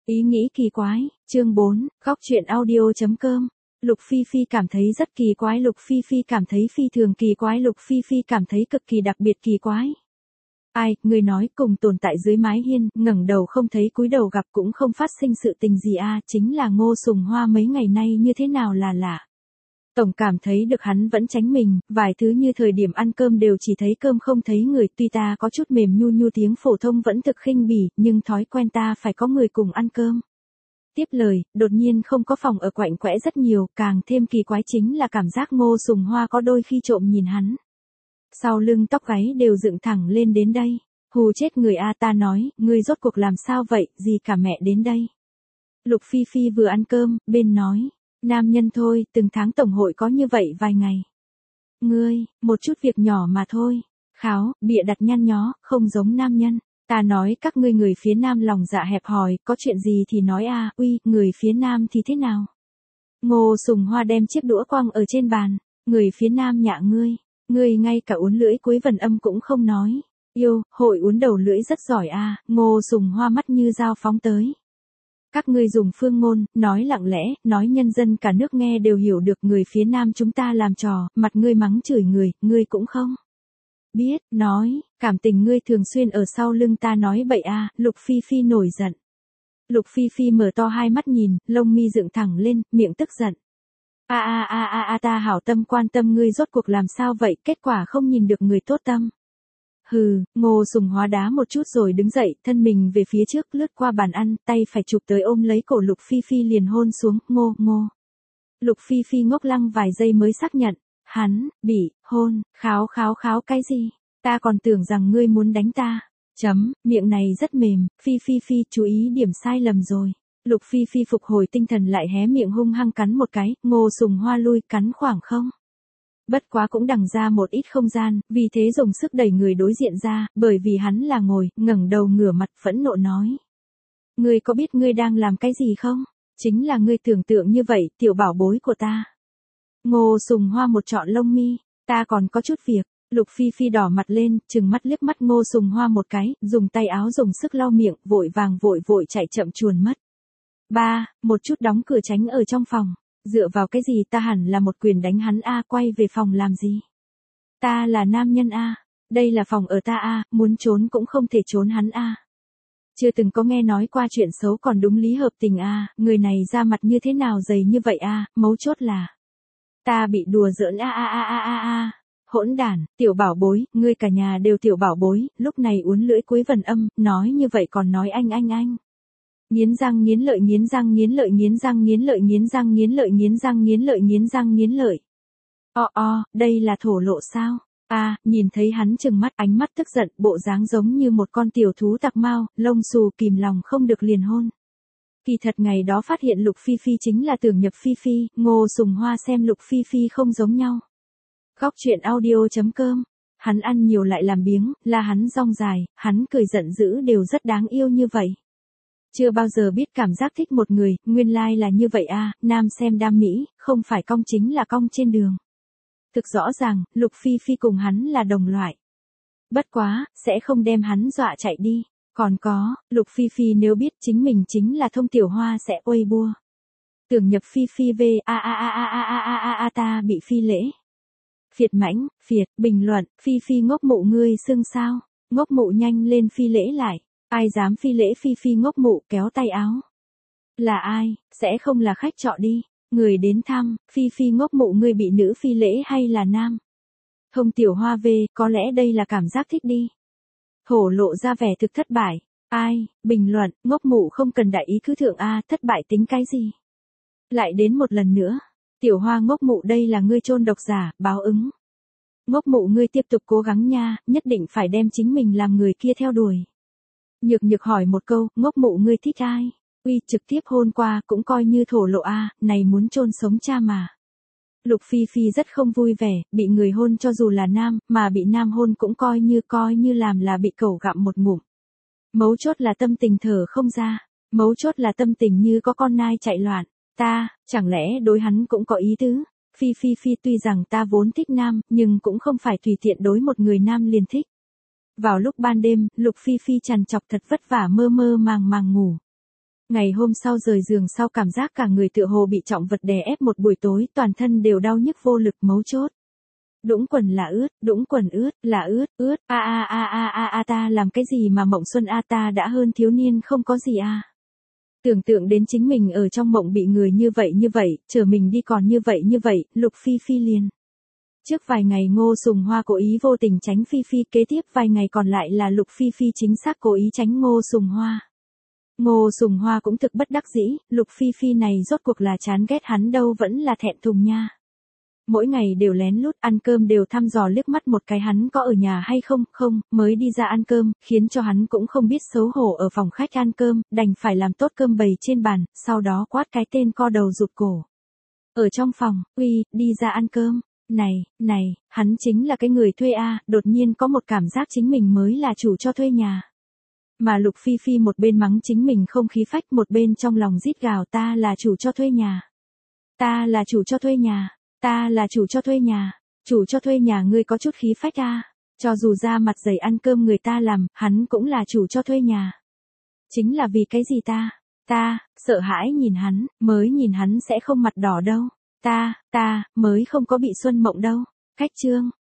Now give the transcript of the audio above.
Ý nghĩ kỳ quái, chương 4, góc truyện audio.com. Lục Phi Phi cảm thấy rất kỳ quái, Lục Phi Phi cảm thấy phi thường kỳ quái, Lục Phi Phi cảm thấy cực kỳ đặc biệt kỳ quái. Ai, người nói cùng tồn tại dưới mái hiên, ngẩng đầu không thấy cúi đầu gặp cũng không phát sinh sự tình gì chính là Ngô Sùng Hoa mấy ngày nay như thế nào là lạ. Tổng cảm thấy được hắn vẫn tránh mình, vài thứ như thời điểm ăn cơm đều chỉ thấy cơm không thấy người, tuy ta có chút mềm nhu tiếng phổ thông vẫn thực khinh bỉ, nhưng thói quen ta phải có người cùng ăn cơm. Tiếp lời, đột nhiên không có phòng ở quạnh quẽ rất nhiều, càng thêm kỳ quái chính là cảm giác Ngô Sùng Hoa có đôi khi trộm nhìn hắn. Sau lưng tóc gáy đều dựng thẳng lên đến đây. Hù chết người ta nói, ngươi rốt cuộc làm sao vậy, gì cả mẹ đến đây. Lục Phi Phi vừa ăn cơm, bên nói. Nam nhân thôi, từng tháng tổng hội có như vậy vài ngày. Ngươi, một chút việc nhỏ mà thôi. Kháo, bịa đặt nhăn nhó, không giống nam nhân. Ta nói các ngươi người phía nam lòng dạ hẹp hòi, có chuyện gì thì nói uy, người phía nam thì thế nào? Ngô Sùng Hoa đem chiếc đũa quăng ở trên bàn. Người phía nam nhạ ngươi ngay cả uốn lưỡi cuối vần âm cũng không nói. Yêu, hội uốn đầu lưỡi rất giỏi Ngô Sùng Hoa mắt như dao phóng tới. Các ngươi dùng phương ngôn, nói lặng lẽ, nói nhân dân cả nước nghe đều hiểu được, người phía nam chúng ta làm trò, mặt ngươi mắng chửi người, ngươi cũng không biết, nói, cảm tình ngươi thường xuyên ở sau lưng ta nói bậy Lục Phi Phi nổi giận. Lục Phi Phi mở to hai mắt nhìn, lông mi dựng thẳng lên, miệng tức giận. Ta hảo tâm quan tâm ngươi rốt cuộc làm sao vậy, kết quả không nhìn được người tốt tâm. Hừ, Ngô Sùng Hóa đá một chút rồi đứng dậy, thân mình về phía trước lướt qua bàn ăn, tay phải chụp tới ôm lấy cổ Lục Phi Phi liền hôn xuống, ngô. Lục Phi Phi ngốc lăng vài giây mới xác nhận, hắn, bị, hôn, kháo cái gì, ta còn tưởng rằng ngươi muốn đánh ta, miệng này rất mềm, Phi Phi chú ý điểm sai lầm rồi. Lục Phi Phi phục hồi tinh thần lại hé miệng hung hăng cắn một cái, Ngô Sùng Hoa lui cắn khoảng không. Bất quá cũng đằng ra một ít không gian, vì thế dùng sức đẩy người đối diện ra, bởi vì hắn là ngồi, ngẩng đầu ngửa mặt phẫn nộ nói. Ngươi có biết ngươi đang làm cái gì không? Chính là ngươi tưởng tượng như vậy, tiểu bảo bối của ta. Ngô Sùng Hoa một trọn lông mi, ta còn có chút việc. Lục Phi Phi đỏ mặt lên, trừng mắt liếc mắt Ngô Sùng Hoa một cái, dùng tay áo dùng sức lau miệng, vội vàng vội chạy chậm chuồn mất. Một chút đóng cửa tránh ở trong phòng. Dựa vào cái gì ta hẳn là một quyền đánh hắn quay về phòng làm gì? Ta là nam nhân đây là phòng ở ta muốn trốn cũng không thể trốn hắn Chưa từng có nghe nói qua chuyện xấu còn đúng lý hợp tình người này ra mặt như thế nào dày như vậy mấu chốt là ta bị đùa giỡn hỗn đản, tiểu bảo bối, ngươi cả nhà đều tiểu bảo bối, lúc này uốn lưỡi cuối vần âm, nói như vậy còn nói anh. Nghiến răng nghiến lợi. Đây là thổ lộ sao? Nhìn thấy hắn trừng mắt, ánh mắt tức giận, bộ dáng giống như một con tiểu thú tặc mao, lông xù kìm lòng không được liền hôn. Kỳ thật ngày đó phát hiện Lục Phi Phi chính là tưởng nhập Phi Phi, Ngô Sùng Hoa xem Lục Phi Phi không giống nhau. Góc truyện audio.com. Hắn ăn nhiều lại làm biếng, là hắn rong dài, hắn cười giận dữ đều rất đáng yêu như vậy. Chưa bao giờ biết cảm giác thích một người, nguyên lai là như vậy nam xem đam mỹ, không phải cong chính là cong trên đường. Thực rõ ràng, Lục Phi Phi cùng hắn là đồng loại. Bất quá, sẽ không đem hắn dọa chạy đi. Còn có, Lục Phi Phi nếu biết chính mình chính là Thông Tiểu Hoa sẽ uây bua. Tưởng nhập Phi Phi về ta bị phi lễ. Phiệt mãnh, bình luận, Phi Phi ngốc mụ ngươi xưng sao, ngốc mụ nhanh lên phi lễ lại. Ai dám phi lễ Phi Phi ngốc mụ kéo tay áo. Là ai, sẽ không là khách trọ đi. Người đến thăm, Phi Phi ngốc mụ ngươi bị nữ phi lễ hay là nam? Thông Tiểu Hoa về, có lẽ đây là cảm giác thích đi. Thổ lộ ra vẻ thực thất bại. Ai, bình luận, ngốc mụ không cần đại ý cứ thượng thất bại tính cái gì? Lại đến một lần nữa. Tiểu Hoa ngốc mụ đây là ngươi chôn độc giả, báo ứng. Ngốc mụ ngươi tiếp tục cố gắng nha, nhất định phải đem chính mình làm người kia theo đuổi. Nhược hỏi một câu, ngốc mụ ngươi thích ai? Uy, trực tiếp hôn qua cũng coi như thổ lộ này muốn chôn sống cha mà. Lục Phi Phi rất không vui vẻ, bị người hôn cho dù là nam, mà bị nam hôn cũng coi như làm là bị cẩu gặm một ngụm. Mấu chốt là tâm tình thở không ra, mấu chốt là tâm tình như có con nai chạy loạn. Chẳng lẽ đối hắn cũng có ý tứ? Phi tuy rằng ta vốn thích nam, nhưng cũng không phải tùy tiện đối một người nam liền thích. Vào lúc ban đêm, Lục Phi Phi trằn trọc thật vất vả mơ màng ngủ. Ngày hôm sau rời giường sau cảm giác cả người tựa hồ bị trọng vật đè ép một buổi tối, toàn thân đều đau nhức vô lực mấu chốt. Đũng quần là ướt, đũng quần ướt, là ướt, ướt, ta làm cái gì mà mộng xuân ta đã hơn thiếu niên không có gì Tưởng tượng đến chính mình ở trong mộng bị người như vậy, chờ mình đi còn như vậy, Lục Phi Phi liền. Trước vài ngày Ngô Sùng Hoa cố ý vô tình tránh Phi Phi, kế tiếp vài ngày còn lại là Lục Phi Phi chính xác cố ý tránh Ngô Sùng Hoa. Ngô Sùng Hoa cũng thực bất đắc dĩ, Lục Phi Phi này rốt cuộc là chán ghét hắn đâu vẫn là thẹn thùng nha. Mỗi ngày đều lén lút ăn cơm đều thăm dò liếc mắt một cái hắn có ở nhà hay không, mới đi ra ăn cơm, khiến cho hắn cũng không biết xấu hổ ở phòng khách ăn cơm, đành phải làm tốt cơm bày trên bàn, sau đó quát cái tên co đầu rụt cổ. Ở trong phòng, uy, đi ra ăn cơm, này, hắn chính là cái người thuê đột nhiên có một cảm giác chính mình mới là chủ cho thuê nhà. Mà Lục Phi Phi một bên mắng chính mình không khí phách, một bên trong lòng rít gào ta là chủ cho thuê nhà. Ta là chủ cho thuê nhà. Ta là chủ cho thuê nhà. Chủ cho thuê nhà ngươi có chút khí phách Cho dù ra mặt dày ăn cơm người ta làm, hắn cũng là chủ cho thuê nhà. Chính là vì cái gì ta, sợ hãi nhìn hắn, mới nhìn hắn sẽ không mặt đỏ đâu. Ta, mới không có bị xuân mộng đâu. Cách chương.